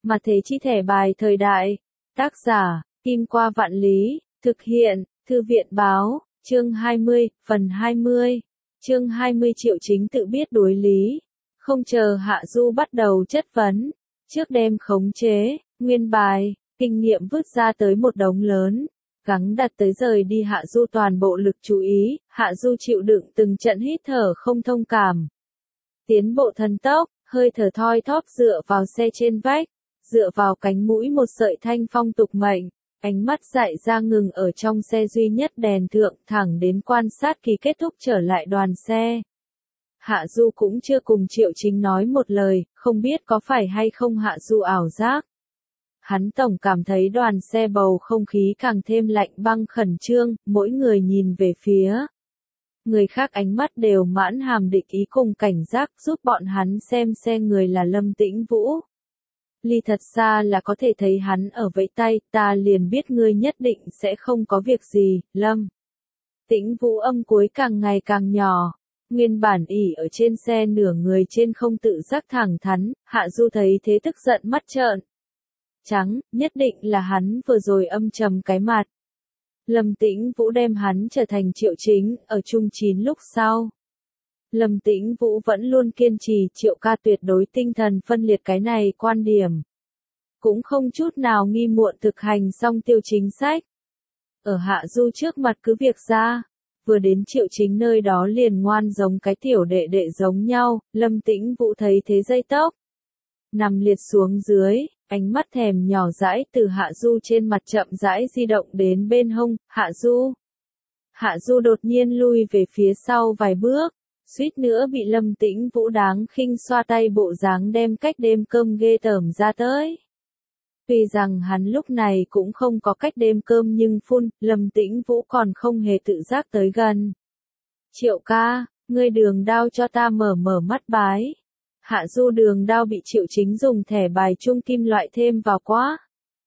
Mà thế chi thẻ bài thời đại. Tác giả, Kim Qua Vạn Lý, thực hiện, Thư viện báo, chương 20, phần 20. Chương 20 Triệu Chính tự biết đối lý. Không chờ Hạ Du bắt đầu chất vấn, trước đem khống chế, nguyên bài, kinh nghiệm vứt ra tới một đống lớn, gắng đặt tới rời đi Hạ Du toàn bộ lực chú ý, Hạ Du chịu đựng từng trận hít thở không thông cảm. Tiến bộ thần tốc, hơi thở thoi thóp dựa vào xe trên vách, dựa vào cánh mũi một sợi thanh phong tục mệnh, ánh mắt dại ra ngừng ở trong xe duy nhất đèn thượng thẳng đến quan sát kỳ kết thúc trở lại đoàn xe. Hạ Du cũng chưa cùng Triệu Chính nói một lời, không biết có phải hay không Hạ Du ảo giác. Hắn tổng cảm thấy đoàn xe bầu không khí càng thêm lạnh băng khẩn trương, mỗi người nhìn về phía người khác ánh mắt đều mãn hàm địch ý cùng cảnh giác giúp bọn hắn xem xe người là Lâm Tĩnh Vũ. Ly thật xa là có thể thấy hắn ở vẫy tay, ta liền biết ngươi nhất định sẽ không có việc gì, Lâm. Tĩnh Vũ âm cuối càng ngày càng nhỏ. Nguyên bản ỉ ở trên xe nửa người trên không tự giác thẳng thắn, Hạ Du thấy thế tức giận mắt trợn trắng, nhất định là hắn vừa rồi âm trầm cái mặt. Lâm Tĩnh Vũ đem hắn trở thành Triệu Chính, ở chung 9 lúc sau. Lâm Tĩnh Vũ vẫn luôn kiên trì Triệu ca tuyệt đối tinh thần phân liệt cái này quan điểm. Cũng không chút nào nghi muộn thực hành xong tiêu chính sách. Ở Hạ Du trước mặt cứ việc ra. Vừa đến Triệu Chính nơi đó liền ngoan giống cái tiểu đệ đệ giống nhau, Lâm Tĩnh Vũ thấy thế dây tóc. Nằm liệt xuống dưới, ánh mắt thèm nhỏ dãi từ Hạ Du trên mặt chậm rãi di động đến bên hông, Hạ Du. Hạ Du đột nhiên lui về phía sau vài bước, suýt nữa bị Lâm Tĩnh Vũ đáng khinh xoa tay bộ dáng đem cách đêm cơm ghê tởm ra tới. Tuy rằng hắn lúc này cũng không có cách đêm cơm nhưng phun, Lâm Tĩnh Vũ còn không hề tự giác tới gần. Triệu ca, ngươi đường đao cho ta mở mắt bái. Hạ Du đường đao bị Triệu Chính dùng thẻ bài trung kim loại thêm vào quá.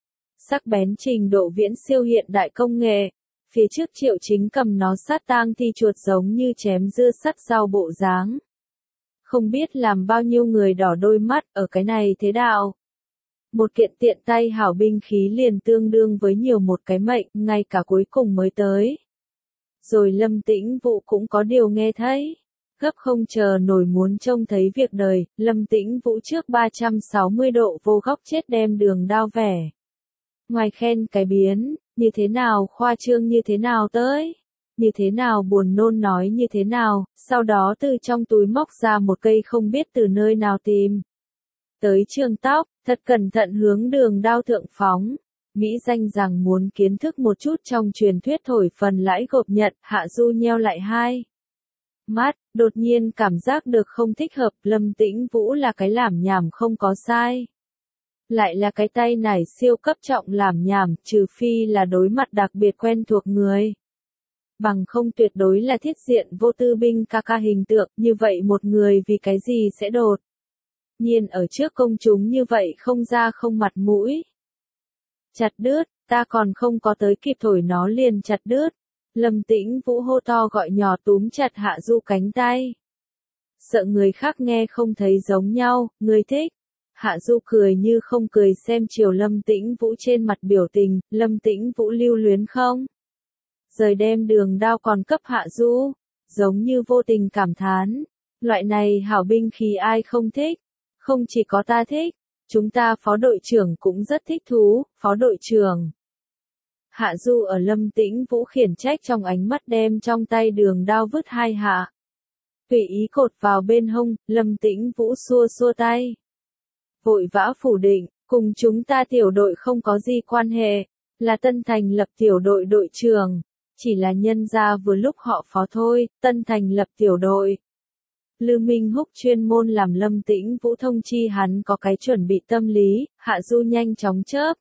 Sắc bén trình độ viễn siêu hiện đại công nghệ. Phía trước Triệu Chính cầm nó sát tang thi chuột giống như chém dưa sắt rau bộ dáng. Không biết làm bao nhiêu người đỏ đôi mắt ở cái này thế đạo. Một kiện tiện tay hảo binh khí liền tương đương với nhiều một cái mệnh, ngay cả cuối cùng mới tới. Rồi Lâm Tĩnh Vũ cũng có điều nghe thấy. Gấp không chờ nổi muốn trông thấy việc đời, Lâm Tĩnh Vũ trước 360 độ vô góc chết đem đường đao vẻ. Ngoài khen cái biến, như thế nào khoa trương như thế nào tới, như thế nào buồn nôn nói như thế nào, sau đó từ trong túi móc ra một cây không biết từ nơi nào tìm. Tới trường tóc, thật cẩn thận hướng đường đao thượng phóng. Mỹ danh rằng muốn kiến thức một chút trong truyền thuyết thổi phần lãi gộp nhận, Hạ Du nheo lại hai mắt, đột nhiên cảm giác được không thích hợp, Lâm Tĩnh Vũ là cái làm nhảm không có sai. Lại là cái tay nải siêu cấp trọng làm nhảm, trừ phi là đối mặt đặc biệt quen thuộc người. Bằng không tuyệt đối là thiết diện vô tư binh ca ca hình tượng, như vậy một người vì cái gì sẽ đột nhiên ở trước công chúng như vậy không ra không mặt mũi. Chặt đứt, ta còn không có tới kịp thổi nó liền chặt đứt. Lâm Tĩnh Vũ hô to gọi nhỏ túm chặt Hạ Du cánh tay. Sợ người khác nghe không thấy giống nhau, người thích. Hạ Du cười như không cười xem chiều Lâm Tĩnh Vũ trên mặt biểu tình, Lâm Tĩnh Vũ lưu luyến không? Rời đem đường đao còn cấp Hạ Du, giống như vô tình cảm thán. Loại này hảo binh khí ai không thích? Không chỉ có ta thích, chúng ta phó đội trưởng cũng rất thích thú, phó đội trưởng. Hạ Du ở Lâm Tĩnh Vũ khiển trách trong ánh mắt đem trong tay đường đao vứt hai hạ. Tùy ý cột vào bên hông, Lâm Tĩnh Vũ xua xua tay. Vội vã phủ định, cùng chúng ta tiểu đội không có gì quan hệ, là Tân Thành lập tiểu đội đội trưởng, chỉ là nhân ra vừa lúc họ phó thôi, Tân Thành lập tiểu đội. Lư Minh Húc chuyên môn làm Lâm Tĩnh Vũ thông chi hắn có cái chuẩn bị tâm lý, Hạ Du nhanh chóng chớp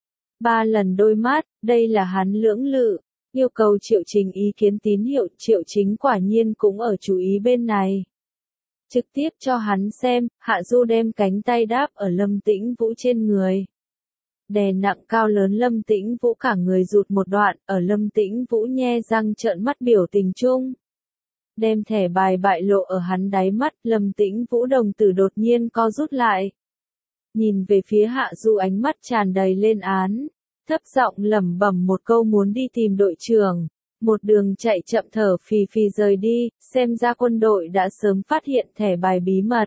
3 lần đôi mắt, đây là hắn lưỡng lự, yêu cầu Triệu Chính ý kiến tín hiệu, Triệu Chính quả nhiên cũng ở chú ý bên này. Trực tiếp cho hắn xem, Hạ Du đem cánh tay đáp ở Lâm Tĩnh Vũ trên người. Đè nặng cao lớn Lâm Tĩnh Vũ cả người rụt một đoạn, ở Lâm Tĩnh Vũ nhe răng trợn mắt biểu tình chung. Đem thẻ bài bại lộ ở hắn đáy mắt, Lâm Tĩnh Vũ đồng tử đột nhiên co rút lại. nhìn về phía Hạ Du ánh mắt tràn đầy lên án, thấp giọng lẩm bẩm một câu muốn đi tìm đội trưởng, một đường chạy chậm thở phì phì rời đi, xem ra quân đội đã sớm phát hiện thẻ bài bí mật.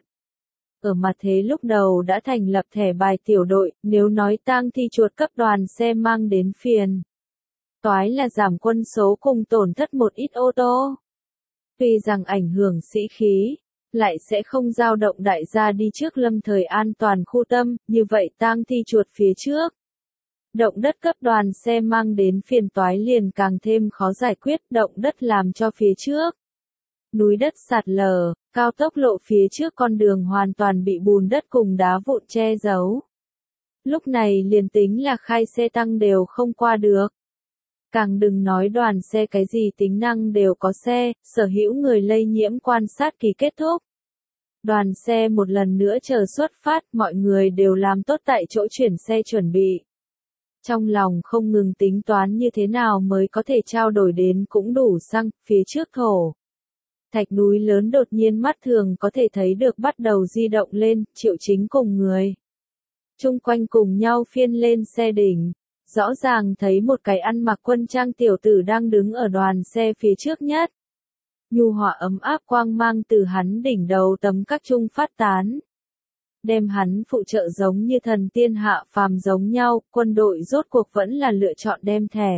Ở mặt thế lúc đầu đã thành lập thẻ bài tiểu đội, nếu nói tang thi chuột cấp đoàn xe mang đến phiền toái là giảm quân số cùng tổn thất một ít ô tô. Tuy rằng ảnh hưởng sĩ khí, lại sẽ không dao động đại gia đi trước lâm thời an toàn khu tâm, như vậy tang thi chuột phía trước. Động đất cấp đoàn xe mang đến phiền toái liền càng thêm khó giải quyết, động đất làm cho phía trước. Núi đất sạt lở, cao tốc lộ phía trước con đường hoàn toàn bị bùn đất cùng đá vụn che giấu. Lúc này liền tính là khai xe tăng đều không qua được. Càng đừng nói đoàn xe cái gì tính năng đều có xe, sở hữu người lây nhiễm quan sát kỳ kết thúc. Đoàn xe một lần nữa chờ xuất phát, mọi người đều làm tốt tại chỗ chuyển xe chuẩn bị. Trong lòng không ngừng tính toán như thế nào mới có thể trao đổi đến cũng đủ xăng, phía trước thổ. Thạch núi lớn đột nhiên mắt thường có thể thấy được bắt đầu di động lên, Triệu Chính cùng người. Chung quanh cùng nhau phiên lên xe đỉnh. Rõ ràng thấy một cái ăn mặc quân trang tiểu tử đang đứng ở đoàn xe phía trước nhất. Nhu hòa ấm áp quang mang từ hắn đỉnh đầu tấm các trung phát tán. Đem hắn phụ trợ giống như thần tiên hạ phàm giống nhau, quân đội rốt cuộc vẫn là lựa chọn đem thẻ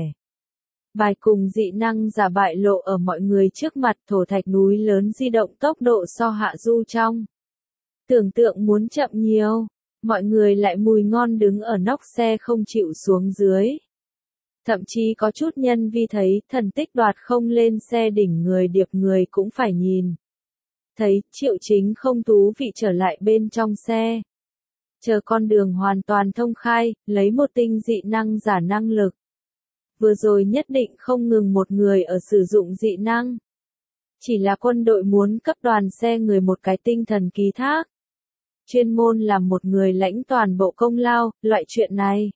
bài cùng dị năng giả bại lộ ở mọi người trước mặt, thổ thạch núi lớn di động tốc độ so Hạ Du trong. Tưởng tượng muốn chậm nhiều. Mọi người lại mùi ngon đứng ở nóc xe không chịu xuống dưới. Thậm chí có chút nhân vi thấy thần tích đoạt không lên xe đỉnh người điệp người cũng phải nhìn. Thấy Triệu Chính không thú vị trở lại bên trong xe. Chờ con đường hoàn toàn thông khai, lấy một tinh dị năng giả năng lực. Vừa rồi nhất định không ngừng một người ở sử dụng dị năng. Chỉ là quân đội muốn cấp đoàn xe người một cái tinh thần ký thác. Chuyên môn làm một người lãnh toàn bộ công lao, loại chuyện này.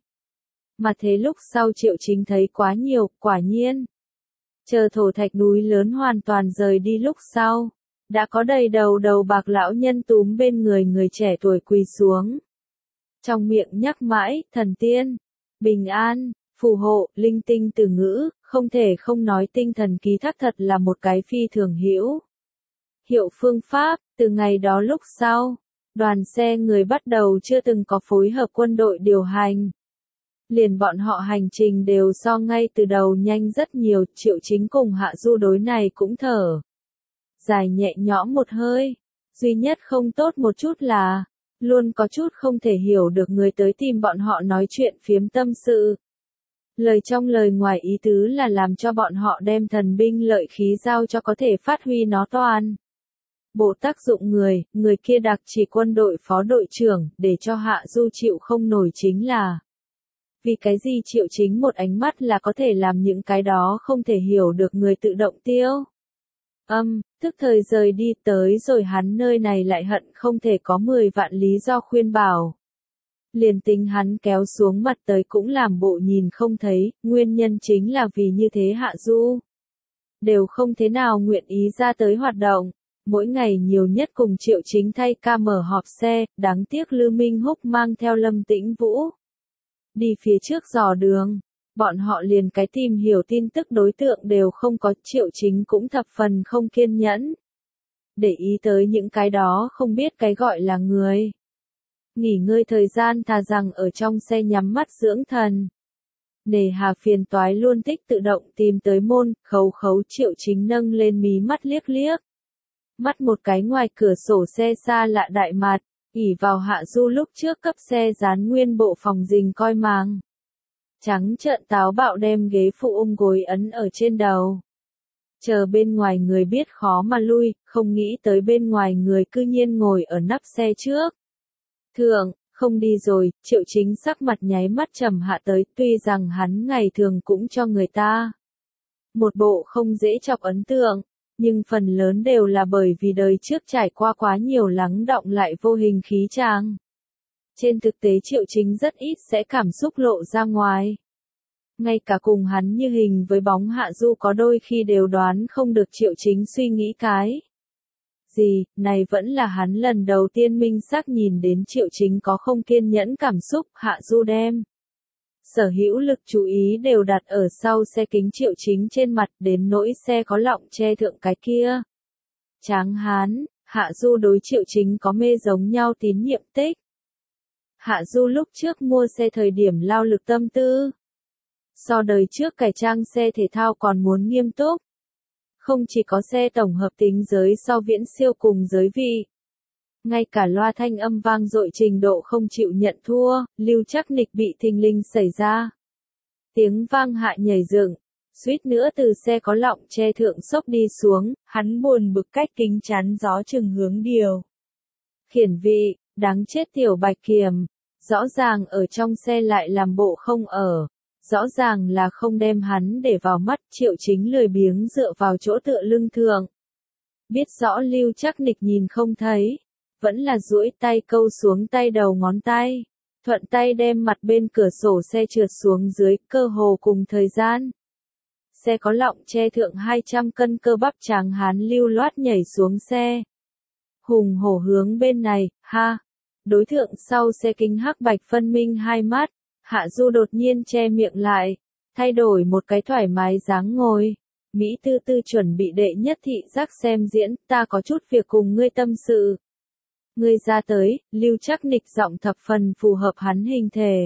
Mà thế lúc sau Triệu Chính thấy quá nhiều, quả nhiên. Chờ thổ thạch núi lớn hoàn toàn rời đi lúc sau. Đã có đầy đầu bạc lão nhân túm bên người trẻ tuổi quỳ xuống. Trong miệng nhắc mãi, thần tiên, bình an, phù hộ, linh tinh từ ngữ, không thể không nói tinh thần ký thác thật là một cái phi thường hữu hiệu phương pháp, từ ngày đó lúc sau. Đoàn xe người bắt đầu chưa từng có phối hợp quân đội điều hành. Liền bọn họ hành trình đều so ngay từ đầu nhanh rất nhiều, Triệu Chính cùng Hạ Du đối này cũng thở dài nhẹ nhõm một hơi. Duy nhất không tốt một chút là, luôn có chút không thể hiểu được người tới tìm bọn họ nói chuyện phiếm tâm sự. Lời trong lời ngoài ý tứ là làm cho bọn họ đem thần binh lợi khí giao cho có thể phát huy nó toàn. Bộ tác dụng người kia đặc chỉ quân đội phó đội trưởng, để cho Hạ Du chịu không nổi chính là. Vì cái gì Triệu Chính một ánh mắt là có thể làm những cái đó không thể hiểu được người tự động tiêu. Tức thời rời đi tới rồi hắn nơi này lại hận không thể có 10 vạn lý do khuyên bảo. Liền tính hắn kéo xuống mặt tới cũng làm bộ nhìn không thấy, nguyên nhân chính là vì như thế Hạ Du. Đều không thế nào nguyện ý ra tới hoạt động. Mỗi ngày nhiều nhất cùng Triệu Chính thay ca mở họp xe, đáng tiếc Lư Minh Húc mang theo Lâm Tĩnh Vũ. Đi phía trước dò đường, bọn họ liền cái tìm hiểu tin tức đối tượng đều không có, Triệu Chính cũng thập phần không kiên nhẫn. Để ý tới những cái đó không biết cái gọi là người. Nghỉ ngơi thời gian thà rằng ở trong xe nhắm mắt dưỡng thần. Nề hà phiền toái luôn thích tự động tìm tới môn, khấu Triệu Chính nâng lên mí mắt liếc liếc. Mắt một cái ngoài cửa sổ xe xa lạ đại mặt, ỉ vào Hạ Du lúc trước cấp xe dán nguyên bộ phòng dình coi màng. Trắng trợn táo bạo đem ghế phụ ôm gối ấn ở trên đầu. Chờ bên ngoài người biết khó mà lui, không nghĩ tới bên ngoài người cư nhiên ngồi ở nắp xe trước. Thượng, không đi rồi, Triệu Chính sắc mặt nháy mắt trầm hạ tới, tuy rằng hắn ngày thường cũng cho người ta một bộ không dễ chọc ấn tượng. Nhưng phần lớn đều là bởi vì đời trước trải qua quá nhiều lắng đọng lại vô hình khí tràng. Trên thực tế Triệu Chính rất ít sẽ cảm xúc lộ ra ngoài. Ngay cả cùng hắn như hình với bóng Hạ Du có đôi khi đều đoán không được Triệu Chính suy nghĩ cái gì, này vẫn là hắn lần đầu tiên minh xác nhìn đến Triệu Chính có không kiên nhẫn cảm xúc, Hạ Du đem sở hữu lực chú ý đều đặt ở sau xe kính Triệu Chính trên mặt, đến nỗi xe có lọng che thượng cái kia. Tráng hán, Hạ Du đối Triệu Chính có mê giống nhau tín nhiệm tích. Hạ Du lúc trước mua xe thời điểm lao lực tâm tư. So đời trước cải trang xe thể thao còn muốn nghiêm túc. Không chỉ có xe tổng hợp tính giới so viễn siêu cùng giới vị. Ngay cả loa thanh âm vang dội trình độ không chịu nhận thua, Lưu Trác Nịch bị thình lình xảy ra. Tiếng vang hạ nhảy dựng, suýt nữa từ xe có lọng che thượng xốc đi xuống, hắn buồn bực cách kính chắn gió chừng hướng điều. Khiển vị, đáng chết tiểu Bạch Kiểm, rõ ràng ở trong xe lại làm bộ không ở. Rõ ràng là không đem hắn để vào mắt, Triệu Chính lười biếng dựa vào chỗ tựa lưng thượng. Biết rõ Lưu Trác Nịch nhìn không thấy, vẫn là duỗi tay câu xuống tay đầu ngón tay, thuận tay đem mặt bên cửa sổ xe trượt xuống dưới, cơ hồ cùng thời gian. Xe có lọng che thượng 200 cân cơ bắp tráng hán lưu loát nhảy xuống xe. Hùng hổ hướng bên này, ha! Đối thượng sau xe kính hắc bạch phân minh hai mắt. Hạ Du đột nhiên che miệng lại, thay đổi một cái thoải mái dáng ngồi. Mỹ tư tư chuẩn bị đệ nhất thị giác xem diễn, ta có chút việc cùng ngươi tâm sự. Ngươi ra tới, Lưu Trác Nịch giọng thập phần phù hợp hắn hình thể.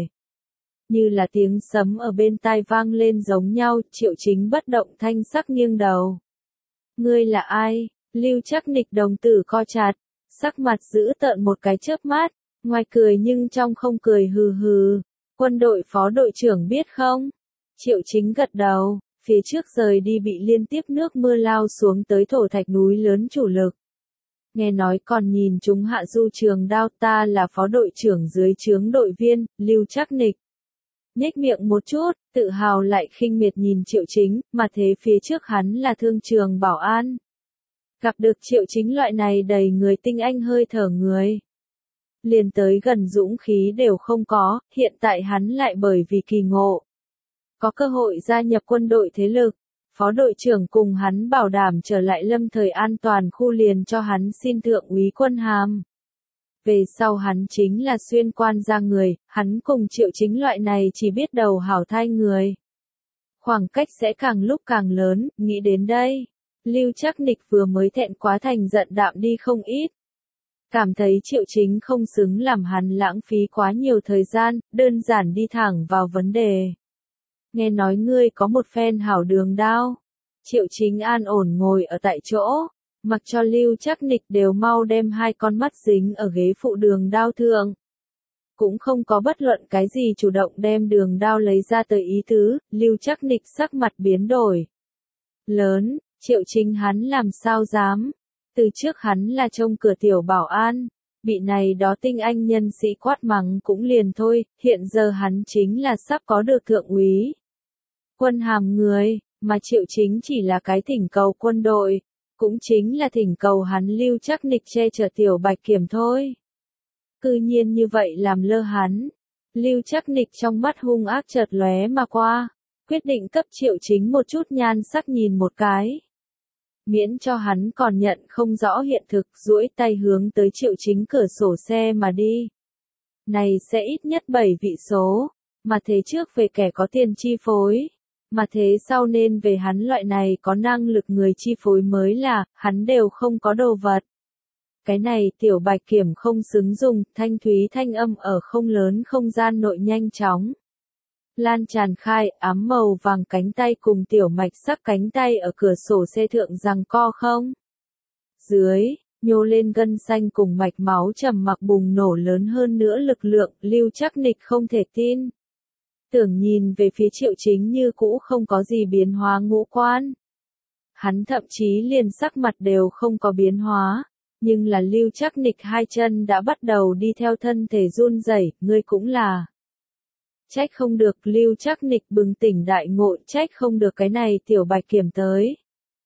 Như là tiếng sấm ở bên tai vang lên giống nhau, Triệu Chính bất động thanh sắc nghiêng đầu. Ngươi là ai? Lưu Trác Nịch đồng tử co chặt, sắc mặt giữ tợn một cái chớp mắt, ngoài cười nhưng trong không cười hừ hừ. Quân đội phó đội trưởng biết không? Triệu Chính gật đầu, phía trước rời đi bị liên tiếp nước mưa lao xuống tới thổ thạch núi lớn chủ lực. Nghe nói còn nhìn chúng Hạ Du trường đao, ta là phó đội trưởng dưới trướng đội viên, Lưu Trác Nịch. Nhếch miệng một chút, tự hào lại khinh miệt nhìn Triệu Chính, mà thế phía trước hắn là thương trường bảo an. Gặp được Triệu Chính loại này đầy người tinh anh hơi thở người. Liền tới gần dũng khí đều không có, hiện tại hắn lại bởi vì kỳ ngộ. Có cơ hội gia nhập quân đội thế lực, phó đội trưởng cùng hắn bảo đảm trở lại lâm thời an toàn khu liền cho hắn xin thượng úy quân hàm. Về sau hắn chính là xuyên quan ra người, hắn cùng Triệu Chính loại này chỉ biết đầu hảo thai người. Khoảng cách sẽ càng lúc càng lớn, nghĩ đến đây. Lưu Trác Nịch vừa mới thẹn quá thành giận đạm đi không ít. Cảm thấy Triệu Chính không xứng làm hắn lãng phí quá nhiều thời gian, đơn giản đi thẳng vào vấn đề. Nghe nói ngươi có một phen hảo đường đao. Triệu Chính an ổn ngồi ở tại chỗ, mặc cho Lưu Trác Nịch đều mau đem hai con mắt dính ở ghế phụ đường đao thượng. Cũng không có bất luận cái gì chủ động đem đường đao lấy ra tới ý tứ, Lưu Trác Nịch sắc mặt biến đổi. Lớn, Triệu Chính hắn làm sao dám. Từ trước hắn là trông cửa tiểu bảo an, bị này đó tinh anh nhân sĩ quát mắng cũng liền thôi, hiện giờ hắn chính là sắp có được thượng úy. Quân hàm người, mà Triệu Chính chỉ là cái thỉnh cầu quân đội, cũng chính là thỉnh cầu hắn Lưu Trác Nịch che chở tiểu Bạch Kiểm thôi. Cư nhiên như vậy làm lơ hắn, Lưu Trác Nịch trong mắt hung ác chợt lóe mà qua, quyết định cấp Triệu Chính một chút nhan sắc nhìn một cái. Miễn cho hắn còn nhận không rõ hiện thực, duỗi tay hướng tới Triệu Chính cửa sổ xe mà đi. Này sẽ ít nhất 7 vị số, mà thế trước về kẻ có tiền chi phối, mà thế sau nên về hắn loại này có năng lực người chi phối mới là, hắn đều không có đồ vật. Cái này tiểu Bạch Kiểm không xứng dùng, thanh thúy thanh âm ở không lớn không gian nội nhanh chóng lan tràn khai, ám màu vàng cánh tay cùng tiểu mạch sắc cánh tay ở cửa sổ xe thượng giằng co không. Dưới, nhô lên gân xanh cùng mạch máu trầm mặc bùng nổ lớn hơn nữa lực lượng, Lưu Trác Nịch không thể tin. Tưởng nhìn về phía Triệu Chính như cũ không có gì biến hóa ngũ quan. Hắn thậm chí liền sắc mặt đều không có biến hóa, nhưng là Lưu Trác Nịch hai chân đã bắt đầu đi theo thân thể run rẩy, ngươi cũng là. Trách không được Lưu Trác Nịch bừng tỉnh đại ngộ, trách không được cái này tiểu Bạch Kiểm tới.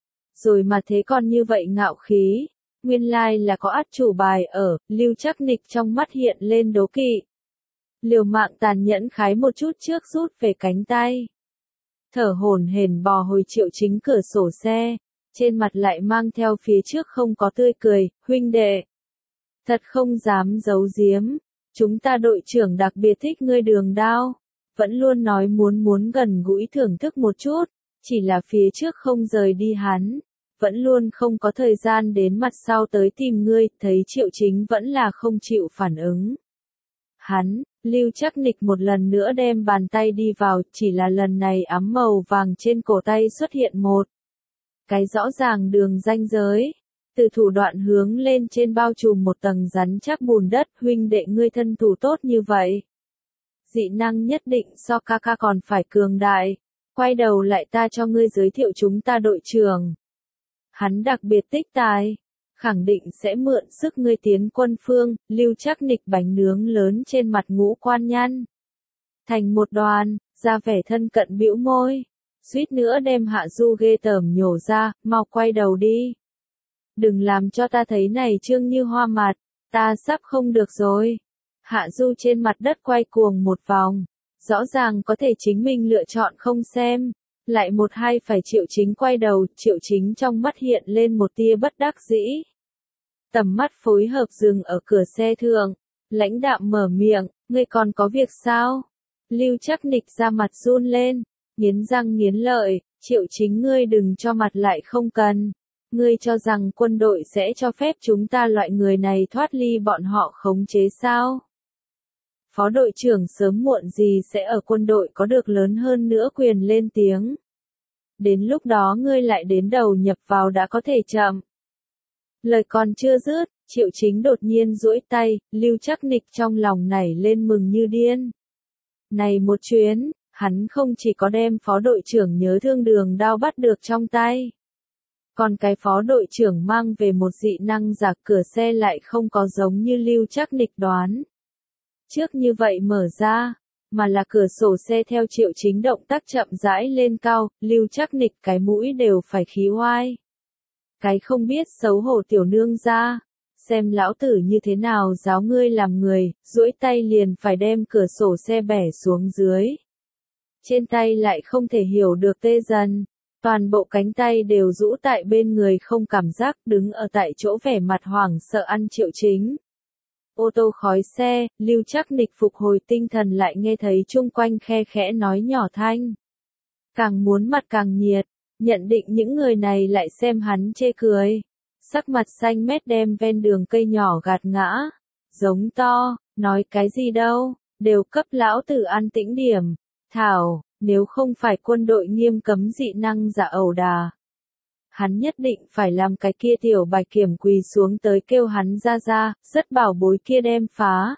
Rồi mà thế còn như vậy ngạo khí, nguyên lai là có át chủ bài ở, Lưu Trác Nịch trong mắt hiện lên đố kỵ. Liều mạng tàn nhẫn khái một chút trước rút về cánh tay. Thở hổn hển bò hồi Triệu Chính cửa sổ xe, trên mặt lại mang theo phía trước không có tươi cười, huynh đệ. Thật không dám giấu giếm, chúng ta đội trưởng đặc biệt thích ngươi Đường Đao, vẫn luôn nói muốn gần gũi thưởng thức một chút, chỉ là phía trước không rời đi hắn, vẫn luôn không có thời gian đến mặt sau tới tìm ngươi, thấy Triệu Chính vẫn là không chịu phản ứng. Hắn, Lưu Trác Nịch một lần nữa đem bàn tay đi vào, chỉ là lần này ám màu vàng trên cổ tay xuất hiện một cái rõ ràng đường ranh giới, từ thủ đoạn hướng lên trên bao trùm một tầng rắn chắc bùn đất, huynh đệ ngươi thân thủ tốt như vậy. Dị năng nhất định so ca ca còn phải cường đại, quay đầu lại ta cho ngươi giới thiệu chúng ta đội trưởng. Hắn đặc biệt tích tài, khẳng định sẽ mượn sức ngươi tiến quân phương, Lưu Trác Nịch bánh nướng lớn trên mặt ngũ quan nhăn thành một đoàn, ra vẻ thân cận bĩu môi, suýt nữa đem Hạ Du ghê tởm nhổ ra, mau quay đầu đi. Đừng làm cho ta thấy này trương như hoa mặt, ta sắp không được rồi. Hạ Du trên mặt đất quay cuồng một vòng, rõ ràng có thể chính mình lựa chọn không xem. Lại một hai phải Triệu Chính quay đầu, Triệu Chính trong mắt hiện lên một tia bất đắc dĩ. Tầm mắt phối hợp dừng ở cửa xe thượng, lãnh đạm mở miệng, ngươi còn có việc sao? Lưu Trác Nịch ra mặt run lên, nghiến răng nghiến lợi, Triệu Chính ngươi đừng cho mặt lại không cần. Ngươi cho rằng quân đội sẽ cho phép chúng ta loại người này thoát ly bọn họ khống chế sao? Phó đội trưởng sớm muộn gì sẽ ở quân đội có được lớn hơn nữa quyền lên tiếng. Đến lúc đó ngươi lại đến đầu nhập vào đã có thể chậm. Lời còn chưa dứt, Triệu Chính đột nhiên duỗi tay, Lưu Trác Nịch trong lòng nảy lên mừng như điên. Này một chuyến, hắn không chỉ có đem phó đội trưởng nhớ thương Đường Đao bắt được trong tay. Còn cái phó đội trưởng mang về một dị năng giả, cửa xe lại không có giống như Lưu Trác Nịch đoán trước như vậy mở ra, mà là cửa sổ xe theo Triệu Chính động tác chậm rãi lên cao, Lưu Trác Nịch cái mũi đều phải khí oai. Cái không biết xấu hổ tiểu nương ra, xem lão tử như thế nào giáo ngươi làm người, duỗi tay liền phải đem cửa sổ xe bẻ xuống dưới. Trên tay lại không thể hiểu được tê dần, toàn bộ cánh tay đều rũ tại bên người không cảm giác, đứng ở tại chỗ vẻ mặt hoảng sợ ăn Triệu Chính. Ô tô khói xe, Lưu Trác Nịch phục hồi tinh thần lại nghe thấy chung quanh khe khẽ nói nhỏ thanh. Càng muốn mặt càng nhiệt, nhận định những người này lại xem hắn chê cười. Sắc mặt xanh mét đem ven đường cây nhỏ gạt ngã. Giống to, nói cái gì đâu, đều cấp lão tử an tĩnh điểm. Thảo, nếu không phải quân đội nghiêm cấm dị năng giả ẩu đà. Hắn nhất định phải làm cái kia tiểu Bạch Kiểm quỳ xuống tới kêu hắn ra, rất bảo bối kia đem phá.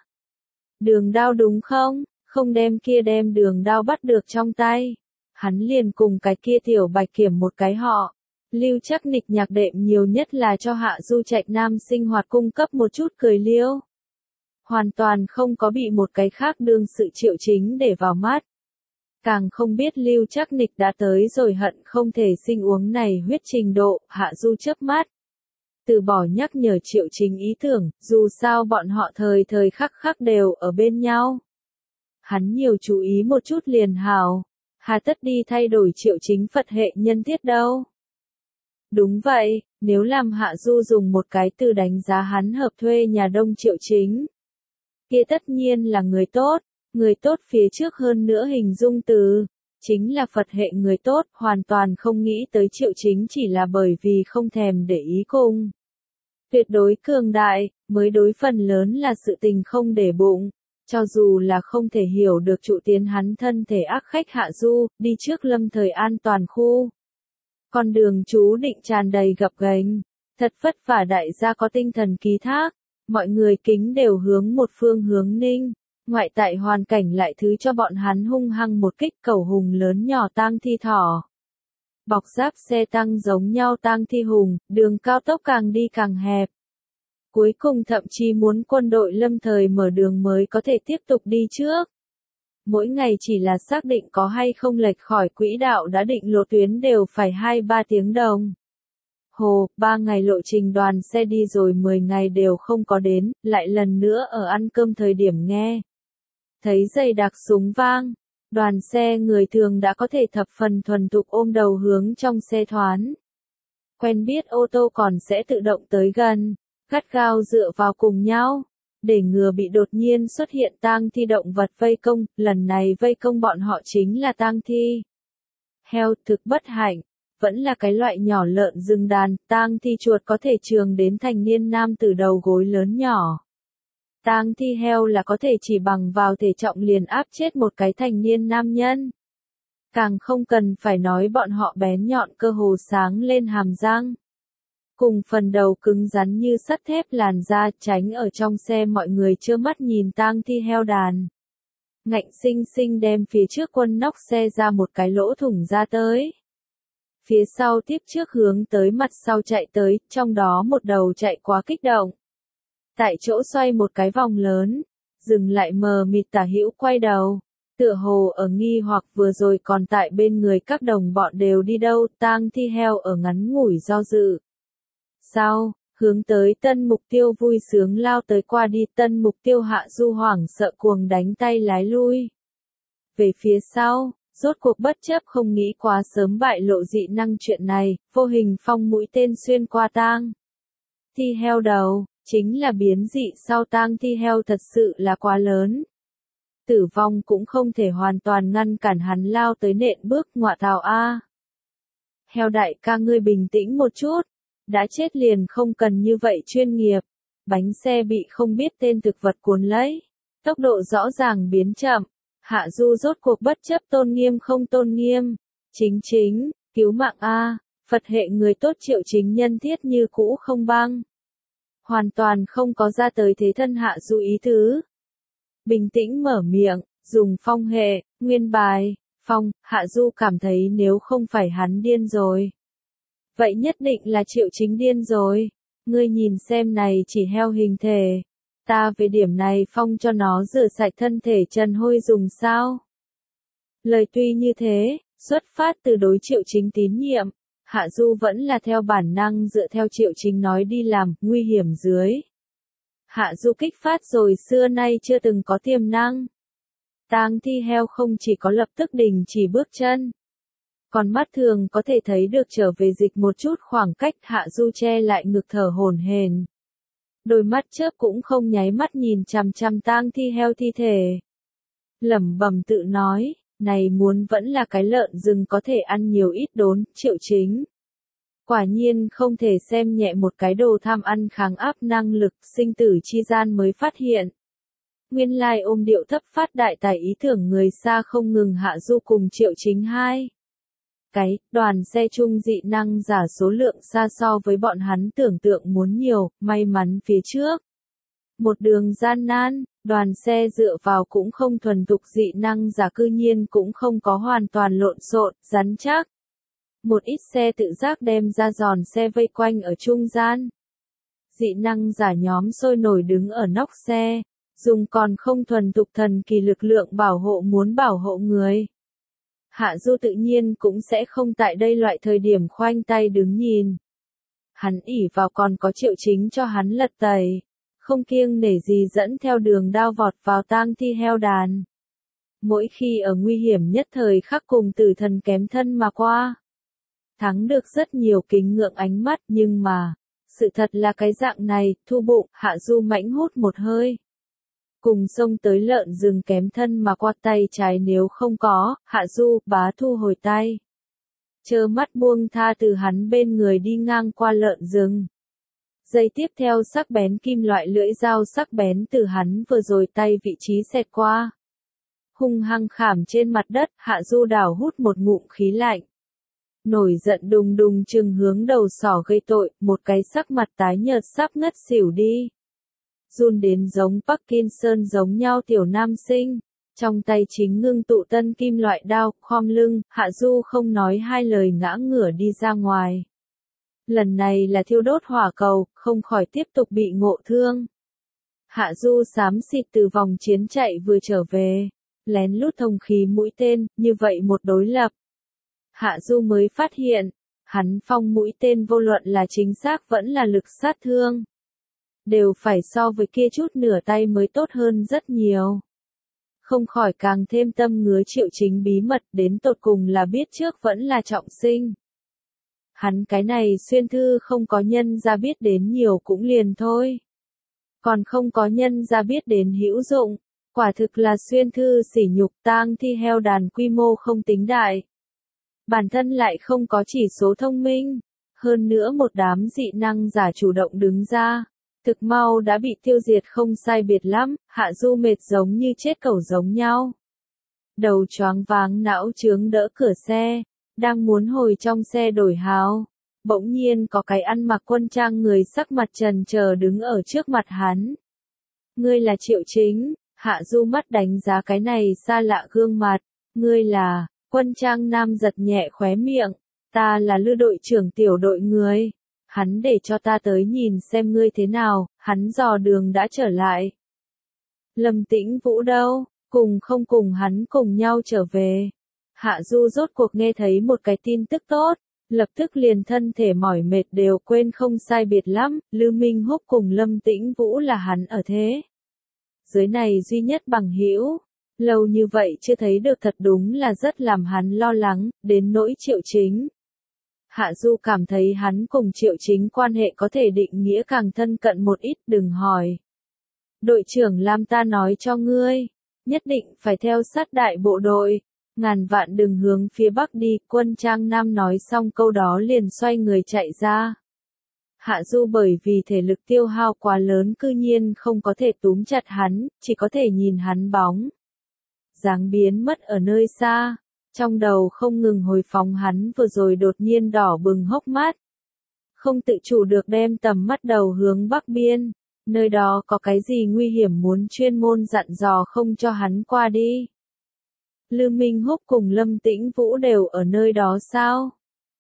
Đường Đao đúng không? Không đem kia đem Đường Đao bắt được trong tay. Hắn liền cùng cái kia tiểu Bạch Kiểm một cái họ. Lưu Trác Nịch nhạc đệm nhiều nhất là cho Hạ Du Trạch Nam sinh hoạt cung cấp một chút cười liêu. Hoàn toàn không có bị một cái khác đương sự Triệu Chính để vào mắt. Càng không biết Lưu Trác Nịch đã tới rồi hận không thể sinh uống này huyết trình độ, Hạ Du chớp mắt. Từ bỏ nhắc nhở Triệu Chính ý tưởng, dù sao bọn họ thời thời khắc khắc đều ở bên nhau. Hắn nhiều chú ý một chút liền hào, hà tất đi thay đổi Triệu Chính Phật hệ nhân thiết đâu. Đúng vậy, nếu làm Hạ Du dùng một cái từ đánh giá hắn hợp thuê nhà Đông Triệu Chính, kia tất nhiên là người tốt phía trước hơn nữa hình dung từ, chính là Phật hệ người tốt, hoàn toàn không nghĩ tới Triệu Chính chỉ là bởi vì không thèm để ý cùng. Tuyệt đối cường đại, mới đối phần lớn là sự tình không để bụng, cho dù là không thể hiểu được trụ tiến hắn thân thể ác khách Hạ Du, đi trước lâm thời an toàn khu. Con đường chú định tràn đầy gập ghềnh, thật vất vả đại gia có tinh thần ký thác, mọi người kính đều hướng một phương hướng ninh. Ngoại tại hoàn cảnh lại thứ cho bọn hắn hung hăng một kích cầu hùng lớn nhỏ tang thi thỏ. Bọc giáp xe tăng giống nhau tang thi hùng, đường cao tốc càng đi càng hẹp. Cuối cùng thậm chí muốn quân đội lâm thời mở đường mới có thể tiếp tục đi trước. Mỗi ngày chỉ là xác định có hay không lệch khỏi quỹ đạo đã định lộ tuyến đều phải 2-3 tiếng đồng. Hồ, 3 ngày lộ trình đoàn xe đi rồi 10 ngày đều không có đến, lại lần nữa ở ăn cơm thời điểm nghe. Thấy dày đặc súng vang, đoàn xe người thường đã có thể thập phần thuần thục ôm đầu hướng trong xe thoán. Quen biết ô tô còn sẽ tự động tới gần, gắt gao dựa vào cùng nhau, để ngừa bị đột nhiên xuất hiện tang thi động vật vây công, lần này vây công bọn họ chính là tang thi. Heo thực bất hạnh, vẫn là cái loại nhỏ lợn rừng đàn, tang thi chuột có thể trường đến thành niên nam từ đầu gối lớn nhỏ. Tang thi heo là có thể chỉ bằng vào thể trọng liền áp chết một cái thành niên nam nhân. Càng không cần phải nói bọn họ bén nhọn cơ hồ sáng lên hàm răng. Cùng phần đầu cứng rắn như sắt thép làn da tránh ở trong xe mọi người trơ mắt nhìn tang thi heo đàn. Ngạnh sinh sinh đem phía trước quân nóc xe ra một cái lỗ thủng ra tới. Phía sau tiếp trước hướng tới mặt sau chạy tới, trong đó một đầu chạy quá kích động. Tại chỗ xoay một cái vòng lớn, dừng lại mờ mịt tả hữu quay đầu. Tựa hồ ở nghi hoặc vừa rồi còn tại bên người các đồng bọn đều đi đâu, tang thi heo ở ngắn ngủi do dự. Sau, hướng tới tân mục tiêu vui sướng lao tới qua đi, tân mục tiêu Hạ Du hoảng sợ cuồng đánh tay lái lui. Về phía sau, rốt cuộc bất chấp không nghĩ quá sớm bại lộ dị năng chuyện này, vô hình phong mũi tên xuyên qua tang thi heo đầu, chính là biến dị sau tang thi heo thật sự là quá lớn. Tử vong cũng không thể hoàn toàn ngăn cản hắn lao tới nện bước, ngọa tào a. Heo đại ca ngươi bình tĩnh một chút, đã chết liền không cần như vậy chuyên nghiệp. Bánh xe bị không biết tên thực vật cuốn lấy, tốc độ rõ ràng biến chậm. Hạ Du rốt cuộc bất chấp tôn nghiêm không tôn nghiêm, chính, cứu mạng a, Phật hệ người tốt Triệu Chính nhân thiết như cũ không băng. Hoàn toàn không có ra tới thế thân Hạ Du ý tứ. Bình tĩnh mở miệng, dùng phong hệ, nguyên bài, phong, Hạ Du cảm thấy nếu không phải hắn điên rồi. Vậy nhất định là Triệu Chính điên rồi. Ngươi nhìn xem này chỉ heo hình thể. Ta về điểm này phong cho nó rửa sạch thân thể trần hôi dùng sao? Lời tuy như thế, xuất phát từ đối Triệu Chính tín nhiệm, Hạ Du vẫn là theo bản năng dựa theo Triệu Chính nói đi làm, nguy hiểm dưới. Hạ Du kích phát rồi xưa nay chưa từng có tiềm năng. Tang thi heo không chỉ có lập tức đình chỉ bước chân, còn mắt thường có thể thấy được trở về dịch một chút khoảng cách. Hạ Du che lại ngực thở hổn hển. Đôi mắt chớp cũng không nháy mắt nhìn chằm chằm tang thi heo thi thể. Lẩm bẩm tự nói, này muốn vẫn là cái lợn rừng có thể ăn nhiều ít đốn, Triệu Chính. Quả nhiên không thể xem nhẹ một cái đồ tham ăn kháng áp năng lực, sinh tử chi gian mới phát hiện. Nguyên lai ôm điệu thấp phát đại tài ý tưởng người xa không ngừng. Hạ Du cùng Triệu Chính hai cái đoàn xe chung dị năng giả số lượng xa so với bọn hắn tưởng tượng muốn nhiều, may mắn phía trước. Một đường gian nan, đoàn xe dựa vào cũng không thuần thục dị năng giả cư nhiên cũng không có hoàn toàn lộn xộn, rắn chắc. Một ít xe tự giác đem ra giòn xe vây quanh ở trung gian. Dị năng giả nhóm sôi nổi đứng ở nóc xe, dùng còn không thuần thục thần kỳ lực lượng bảo hộ muốn bảo hộ người. Hạ Du tự nhiên cũng sẽ không tại đây loại thời điểm khoanh tay đứng nhìn. Hắn ỷ vào còn có Triệu Chính cho hắn lật tẩy, không kiêng nể gì dẫn theo đường đao vọt vào tang thi heo đàn. Mỗi khi ở nguy hiểm nhất thời khắc cùng tử thần kém thân mà qua, thắng được rất nhiều kính ngưỡng ánh mắt, nhưng mà, sự thật là cái dạng này, thu bụng. Hạ Du mãnh hút một hơi. Cùng xông tới lợn rừng kém thân mà qua, tay trái nếu không có, Hạ Du bá thu hồi tay. Chơ mắt buông tha từ hắn bên người đi ngang qua lợn rừng. Giây tiếp theo sắc bén kim loại lưỡi dao sắc bén từ hắn vừa rồi tay vị trí xẹt qua. Hung hăng khảm trên mặt đất, Hạ Du đảo hút một ngụm khí lạnh. Nổi giận đùng đùng chừng hướng đầu sỏ gây tội, một cái sắc mặt tái nhợt sắp ngất xỉu đi. Run đến giống Parkinson giống nhau tiểu nam sinh, trong tay chính ngưng tụ tân kim loại đao, khom lưng, Hạ Du không nói hai lời ngã ngửa đi ra ngoài. Lần này là thiêu đốt hỏa cầu, không khỏi tiếp tục bị ngộ thương. Hạ Du xám xịt từ vòng chiến chạy vừa trở về, lén lút thông khí mũi tên, như vậy một đối lập. Hạ Du mới phát hiện, hắn phong mũi tên vô luận là chính xác vẫn là lực sát thương, đều phải so với kia chút nửa tay mới tốt hơn rất nhiều. Không khỏi càng thêm tâm ngứa Triệu Chính bí mật, đến tột cùng là biết trước vẫn là trọng sinh. Hắn cái này xuyên thư không có nhân ra biết đến nhiều cũng liền thôi. Còn không có nhân ra biết đến hữu dụng, quả thực là xuyên thư sỉ nhục. Tang thi heo đàn quy mô không tính đại. Bản thân lại không có chỉ số thông minh. Hơn nữa một đám dị năng giả chủ động đứng ra. Thực mau đã bị tiêu diệt không sai biệt lắm, Hạ Du mệt giống như chết cẩu giống nhau. Đầu choáng váng não chướng đỡ cửa xe, đang muốn hồi trong xe đổi hào. Bỗng nhiên có cái ăn mặc quân trang người sắc mặt trần chờ đứng ở trước mặt hắn. Ngươi là Triệu Chính, Hạ Du mắt đánh giá cái này xa lạ gương mặt. Ngươi là, quân trang nam giật nhẹ khóe miệng, ta là Lư đội trưởng tiểu đội người. Hắn để cho ta tới nhìn xem ngươi thế nào, hắn dò đường đã trở lại. Lâm Tĩnh Vũ đâu, cùng không cùng hắn cùng nhau trở về. Hạ Du rốt cuộc nghe thấy một cái tin tức tốt, lập tức liền thân thể mỏi mệt đều quên không sai biệt lắm, Lư Minh Húc cùng Lâm Tĩnh Vũ là hắn ở thế. Dưới này duy nhất bằng hữu, lâu như vậy chưa thấy được thật đúng là rất làm hắn lo lắng, đến nỗi Triệu Chính. Hạ Du cảm thấy hắn cùng Triệu Chính quan hệ có thể định nghĩa càng thân cận một ít, đừng hỏi. Đội trưởng Lam ta nói cho ngươi, nhất định phải theo sát đại bộ đội, ngàn vạn đừng hướng phía bắc đi. Quân trang nam nói xong câu đó liền xoay người chạy ra. Hạ Du bởi vì thể lực tiêu hao quá lớn cư nhiên không có thể túm chặt hắn, chỉ có thể nhìn hắn bóng dáng biến mất ở nơi xa. Trong đầu không ngừng hồi phóng hắn vừa rồi đột nhiên đỏ bừng hốc mắt. Không tự chủ được đem tầm mắt đầu hướng bắc biên. Nơi đó có cái gì nguy hiểm muốn chuyên môn dặn dò không cho hắn qua đi. Lư Minh Húc cùng Lâm Tĩnh Vũ đều ở nơi đó sao?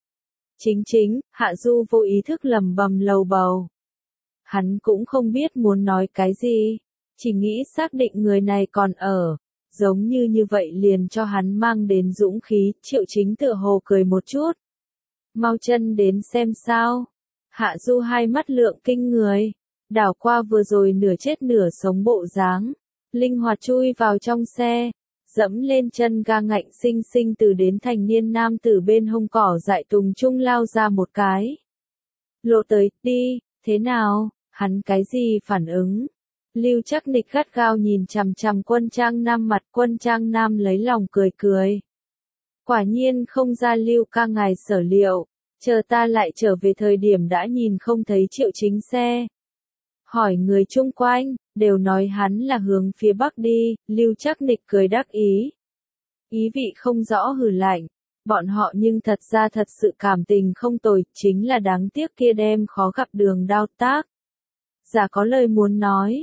Chính, Hạ Du vô ý thức lẩm bẩm lầu bầu. Hắn cũng không biết muốn nói cái gì. Chỉ nghĩ xác định người này còn ở. Giống như vậy liền cho hắn mang đến dũng khí. Triệu Chính tựa hồ cười một chút. Mau chân đến xem sao. Hạ Du hai mắt lượng kinh người. Đảo qua vừa rồi nửa chết nửa sống bộ dáng. Linh hoạt chui vào trong xe. Dẫm lên chân ga ngạnh sinh sinh từ đến thành niên nam từ bên hông cỏ dại tùng trung lao ra một cái. Lộ tới, đi, thế nào, hắn cái gì phản ứng? Lưu Trác Nịch gắt gao nhìn chằm chằm quân trang nam mặt. Quân trang nam lấy lòng cười cười. Quả nhiên không ra Lưu ca ngài sở liệu, chờ ta lại trở về thời điểm đã nhìn không thấy Triệu Chính xe. Hỏi người chung quanh, đều nói hắn là hướng phía bắc đi. Lưu Trác Nịch cười đắc ý. Ý vị không rõ hừ lạnh. Bọn họ nhưng thật ra thật sự cảm tình không tồi, chính là đáng tiếc kia đem khó gặp đường đao tác. Giả có lời muốn nói.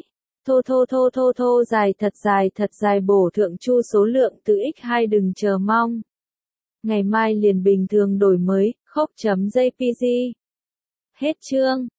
Thô dài thật dài bổ thượng chu số lượng từ x2 đừng chờ mong. Ngày mai liền bình thường đổi mới, khóc.jpg. Hết chương.